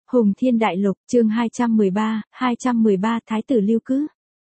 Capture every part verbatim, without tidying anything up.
Hùng Thiên Đại Lục, chương hai trăm mười ba, hai trăm mười ba Thái tử Lưu Cứ.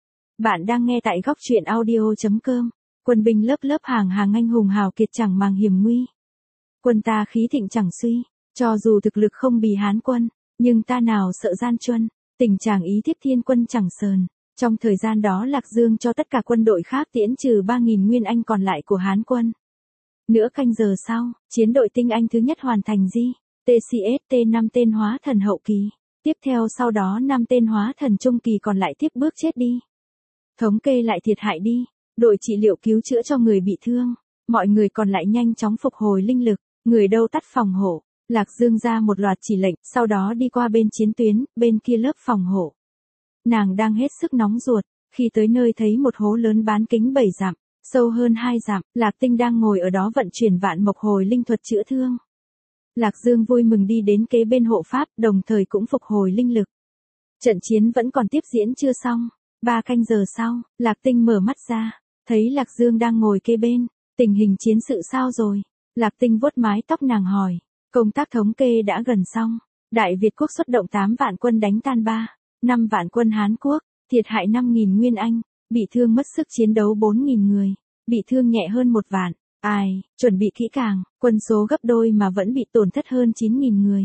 Bạn đang nghe tại góc truyện audio chấm com. Quân binh lớp lớp hàng hàng anh hùng hào kiệt chẳng màng hiểm nguy. Quân ta khí thịnh chẳng suy, cho dù thực lực không bì Hán quân, nhưng ta nào sợ gian truân, tình trạng ý tiếp thiên quân chẳng sờn. Trong thời gian đó Lạc Dương cho tất cả quân đội khác tiễn trừ ba nghìn nguyên anh còn lại của Hán quân. Nửa canh giờ sau, chiến đội tinh anh thứ nhất hoàn thành di. tê xê ét tê năm tên hóa thần hậu kỳ. Tiếp theo sau đó năm tên hóa thần trung kỳ còn lại tiếp bước chết đi. Thống kê lại thiệt hại đi. Đội trị liệu cứu chữa cho người bị thương. Mọi người còn lại nhanh chóng phục hồi linh lực. Người đâu tắt phòng hộ. Lạc Dương ra một loạt chỉ lệnh, sau đó đi qua bên chiến tuyến, bên kia lớp phòng hộ. Nàng đang hết sức nóng ruột, khi tới nơi thấy một hố lớn bán kính bảy dặm, sâu hơn hai dặm, Lạc Tinh đang ngồi ở đó vận chuyển vạn mộc hồi linh thuật chữa thương. Lạc Dương vui mừng đi đến kế bên hộ pháp, đồng thời cũng phục hồi linh lực. Trận chiến vẫn còn tiếp diễn chưa xong. Ba canh giờ sau, Lạc Tinh mở mắt ra, thấy Lạc Dương đang ngồi kế bên. Tình hình chiến sự sao rồi? Lạc Tinh vuốt mái tóc nàng hỏi. Công tác thống kê đã gần xong. Đại Việt quốc xuất động tám vạn quân đánh tan ba, năm vạn quân Hán quốc, thiệt hại năm nghìn nguyên anh, bị thương mất sức chiến đấu bốn nghìn người, bị thương nhẹ hơn một vạn. Ai, chuẩn bị kỹ càng, quân số gấp đôi mà vẫn bị tổn thất hơn chín nghìn người.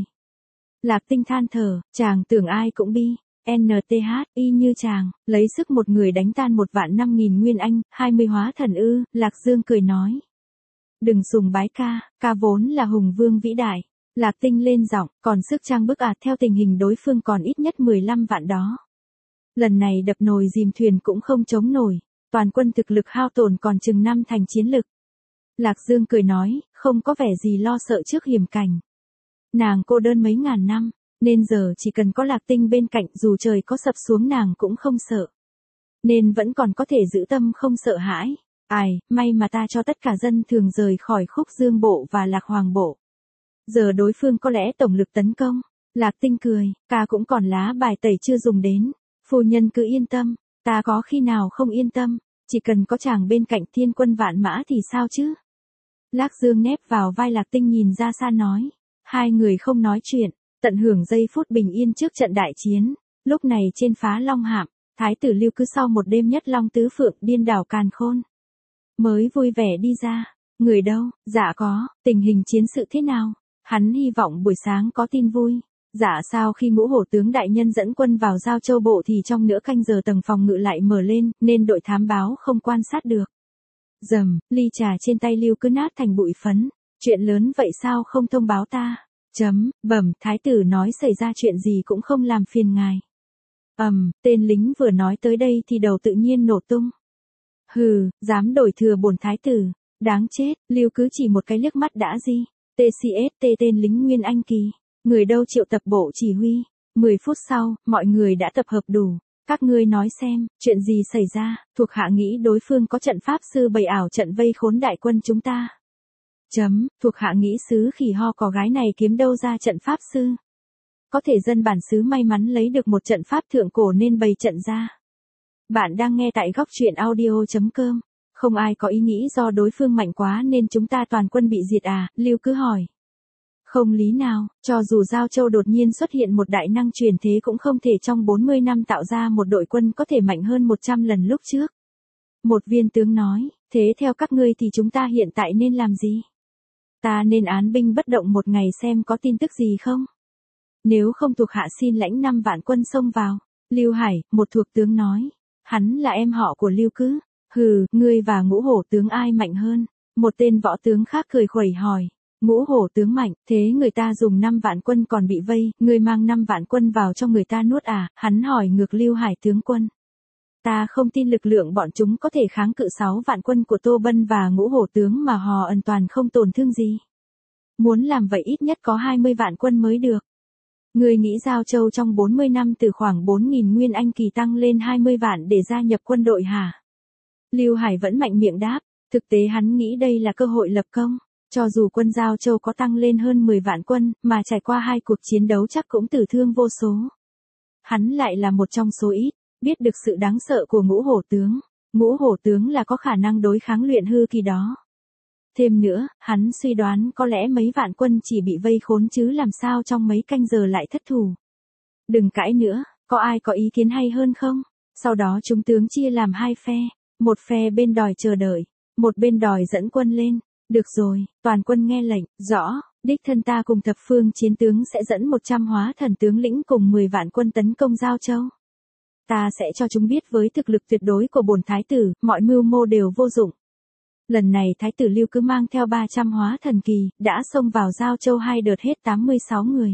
Lạc Tinh than thở, chàng tưởng ai cũng bi, en tê hát, y như chàng, lấy sức một người đánh tan một vạn năm nghìn nguyên anh, hai mươi hóa thần ư, Lạc Dương cười nói. Đừng sùng bái ca, ca vốn là hùng vương vĩ đại. Lạc Tinh lên giọng, còn sức trang bức ạt theo tình hình đối phương còn ít nhất mười lăm vạn đó. Lần này đập nồi dìm thuyền cũng không chống nổi, toàn quân thực lực hao tổn còn chừng năm thành chiến lực. Lạc Dương cười nói, không có vẻ gì lo sợ trước hiểm cảnh. Nàng cô đơn mấy ngàn năm, nên giờ chỉ cần có Lạc Tinh bên cạnh dù trời có sập xuống nàng cũng không sợ. Nên vẫn còn có thể giữ tâm không sợ hãi. Ai, may mà ta cho tất cả dân thường rời khỏi Khúc Dương bộ và Lạc Hoàng bộ. Giờ đối phương có lẽ tổng lực tấn công. Lạc Tinh cười, ca cũng còn lá bài tẩy chưa dùng đến. Phu nhân cứ yên tâm, ta có khi nào không yên tâm, chỉ cần có chàng bên cạnh thiên quân vạn mã thì sao chứ? Lạc Dương nép vào vai Lạc Tinh nhìn ra xa nói. Hai người không nói chuyện, tận hưởng giây phút bình yên trước trận đại chiến. Lúc này trên phá Long Hạm, Thái tử Lưu Cứ sau một đêm nhất Long Tứ Phượng điên đảo càn khôn. Mới vui vẻ đi ra. Người đâu? Dạ có, tình hình chiến sự thế nào? Hắn hy vọng buổi sáng có tin vui. Dạ sao khi Ngũ Hổ tướng đại nhân dẫn quân vào Giao Châu bộ thì trong nửa canh giờ tầng phòng ngự lại mở lên, nên đội thám báo không quan sát được. Dầm, ly trà trên tay Lưu Cứ nát thành bụi phấn. Chuyện lớn vậy sao không thông báo ta? Chấm, bẩm, thái tử nói xảy ra chuyện gì cũng không làm phiền ngài. Ầm, um, tên lính vừa nói tới đây thì đầu tự nhiên nổ tung. Hừ, dám đổi thừa bổn thái tử, đáng chết, Lưu Cứ chỉ một cái liếc mắt đã gì. tê xê ét tê tên lính Nguyên Anh kỳ, người đâu triệu tập bộ chỉ huy. mười phút sau, mọi người đã tập hợp đủ. Các ngươi nói xem, chuyện gì xảy ra? Thuộc hạ nghĩ đối phương có trận pháp sư bày ảo trận vây khốn đại quân chúng ta. Chấm, thuộc hạ nghĩ xứ Khỉ Ho có gái này kiếm đâu ra trận pháp sư. Có thể dân bản xứ may mắn lấy được một trận pháp thượng cổ nên bày trận ra. Bạn đang nghe tại góc truyện audio chấm com. Không ai có ý nghĩ do đối phương mạnh quá nên chúng ta toàn quân bị diệt à, Lưu Cứ hỏi. Không lý nào, cho dù Giao Châu đột nhiên xuất hiện một đại năng truyền thế cũng không thể trong bốn mươi năm tạo ra một đội quân có thể mạnh hơn một trăm lần lúc trước. Một viên tướng nói, thế theo các ngươi thì chúng ta hiện tại nên làm gì? Ta nên án binh bất động một ngày xem có tin tức gì không? Nếu không thuộc hạ xin lãnh năm vạn quân xông vào. Lưu Hải, một thuộc tướng nói. Hắn là em họ của Lưu Cứ. Hừ, ngươi và Ngũ Hổ tướng ai mạnh hơn? Một tên võ tướng khác cười khuẩy hỏi. Ngũ Hổ tướng mạnh, thế người ta dùng năm vạn quân còn bị vây, ngươi mang năm vạn quân vào cho người ta nuốt à? Hắn hỏi ngược Lưu Hải tướng quân. Ta không tin lực lượng bọn chúng có thể kháng cự sáu vạn quân của Tô Bân và Ngũ Hổ tướng mà họ ẩn toàn không tổn thương gì. Muốn làm vậy ít nhất có hai mươi vạn quân mới được. Ngươi nghĩ Giao Châu trong bốn mươi năm từ khoảng bốn nghìn nguyên anh kỳ tăng lên hai mươi vạn để gia nhập quân đội hả? Lưu Hải vẫn mạnh miệng đáp, thực tế hắn nghĩ đây là cơ hội lập công. Cho dù quân Giao Châu có tăng lên hơn mười vạn quân, mà trải qua hai cuộc chiến đấu chắc cũng tử thương vô số. Hắn lại là một trong số ít, biết được sự đáng sợ của Ngũ Hổ tướng. Ngũ Hổ tướng là có khả năng đối kháng luyện hư kỳ đó. Thêm nữa, hắn suy đoán có lẽ mấy vạn quân chỉ bị vây khốn chứ làm sao trong mấy canh giờ lại thất thủ. Đừng cãi nữa, có ai có ý kiến hay hơn không? Sau đó chúng tướng chia làm hai phe, một phe bên đòi chờ đợi, một bên đòi dẫn quân lên. Được rồi, toàn quân nghe lệnh, rõ, đích thân ta cùng thập phương chiến tướng sẽ dẫn một trăm hóa thần tướng lĩnh cùng mười vạn quân tấn công Giao Châu. Ta sẽ cho chúng biết với thực lực tuyệt đối của bổn thái tử, mọi mưu mô đều vô dụng. Lần này thái tử Lưu cứ mang theo ba trăm hóa thần kỳ, đã xông vào Giao Châu hai đợt hết tám mươi sáu người.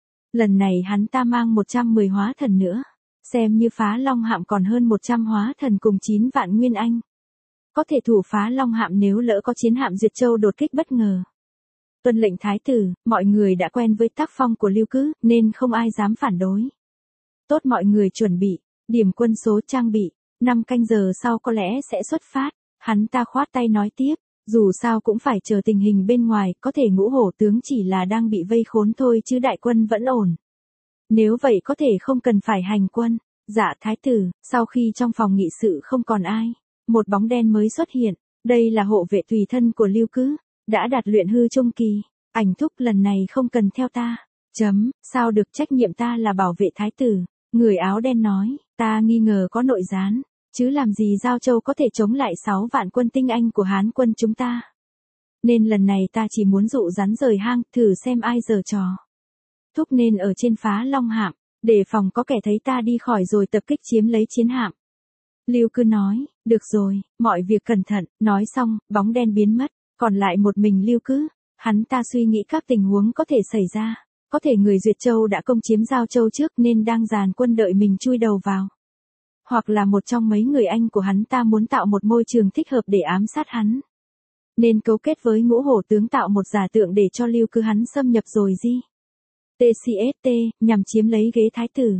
Lần này hắn ta mang một trăm mười hóa thần nữa, xem như phá Long Hạm còn hơn một trăm hóa thần cùng chín vạn nguyên anh. Có thể thủ phá Long Hạm nếu lỡ có chiến hạm Duyệt Châu đột kích bất ngờ. Tuân lệnh thái tử, mọi người đã quen với tác phong của Lưu Cứ, nên không ai dám phản đối. Tốt, mọi người chuẩn bị, điểm quân số trang bị, năm canh giờ sau có lẽ sẽ xuất phát. Hắn ta khoát tay nói tiếp, dù sao cũng phải chờ tình hình bên ngoài, có thể Ngũ Hổ tướng chỉ là đang bị vây khốn thôi chứ đại quân vẫn ổn. Nếu vậy có thể không cần phải hành quân. Dạ thái tử, sau khi trong phòng nghị sự không còn ai, một bóng đen mới xuất hiện, đây là hộ vệ tùy thân của Lưu Cứ, đã đạt luyện hư trung kỳ. Ảnh thúc, lần này không cần theo ta. Chấm, sao được, trách nhiệm ta là bảo vệ thái tử. Người áo đen nói, ta nghi ngờ có nội gián, chứ làm gì Giao Châu có thể chống lại sáu vạn quân tinh anh của Hán quân chúng ta. Nên lần này ta chỉ muốn dụ rắn rời hang, thử xem ai giở trò. Thúc nên ở trên phá Long Hạm, để phòng có kẻ thấy ta đi khỏi rồi tập kích chiếm lấy chiến hạm. Lưu Cứ nói, được rồi, mọi việc cẩn thận. Nói xong, bóng đen biến mất, còn lại một mình Lưu Cứ. Hắn ta suy nghĩ các tình huống có thể xảy ra. Có thể người Duyệt Châu đã công chiếm Giao Châu trước nên đang dàn quân đợi mình chui đầu vào. Hoặc là một trong mấy người anh của hắn ta muốn tạo một môi trường thích hợp để ám sát hắn. Nên cấu kết với Ngũ Hổ tướng tạo một giả tượng để cho Lưu Cứ hắn xâm nhập rồi gì. tê xê ét tê, nhằm chiếm lấy ghế thái tử.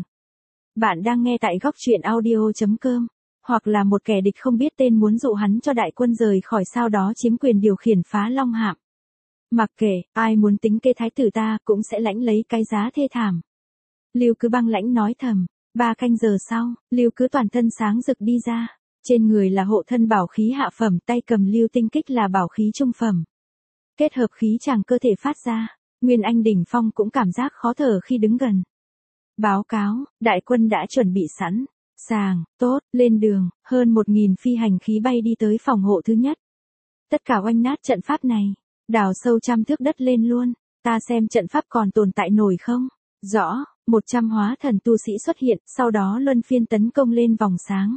Bạn đang nghe tại góc truyện audio chấm com. Hoặc là một kẻ địch không biết tên muốn dụ hắn cho đại quân rời khỏi, sau đó chiếm quyền điều khiển phá Long Hạm. Mặc kệ, ai muốn tính kê thái tử ta cũng sẽ lãnh lấy cái giá thê thảm. Lưu Cứ băng lãnh nói thầm. Ba canh giờ sau, Lưu Cứ toàn thân sáng rực đi ra. Trên người là hộ thân bảo khí hạ phẩm, tay cầm lưu tinh kích là bảo khí trung phẩm. Kết hợp khí tràng cơ thể phát ra, Nguyên Anh đỉnh phong cũng cảm giác khó thở khi đứng gần. Báo cáo, đại quân đã chuẩn bị sẵn. Sàng, tốt, lên đường, hơn một nghìn phi hành khí bay đi tới phòng hộ thứ nhất. Tất cả oanh nát trận pháp này, đào sâu trăm thước đất lên luôn. Ta xem trận pháp còn tồn tại nổi không? Rõ, một trăm hóa thần tu sĩ xuất hiện, sau đó luân phiên tấn công lên vòng sáng.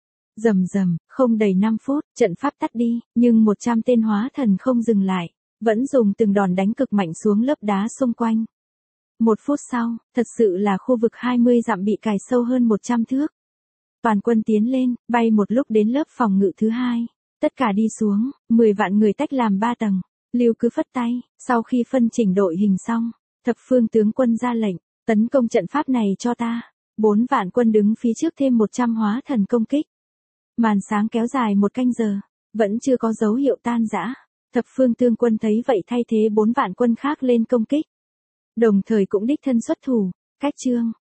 Rầm rầm, không đầy năm phút, trận pháp tắt đi, nhưng một trăm tên hóa thần không dừng lại, vẫn dùng từng đòn đánh cực mạnh xuống lớp đá xung quanh. Một phút sau, thật sự là khu vực hai mươi dặm bị cài sâu hơn một trăm thước. Toàn quân tiến lên, bay một lúc đến lớp phòng ngự thứ hai. Tất cả đi xuống, mười vạn người tách làm ba tầng. Lưu Cứ phất tay, sau khi phân chỉnh đội hình xong, thập phương tướng quân ra lệnh, tấn công trận pháp này cho ta. Bốn vạn quân đứng phía trước thêm một trăm hóa thần công kích. Màn sáng kéo dài một canh giờ, vẫn chưa có dấu hiệu tan rã. Thập phương tướng quân thấy vậy thay thế bốn vạn quân khác lên công kích. Đồng thời cũng đích thân xuất thủ, cách chương.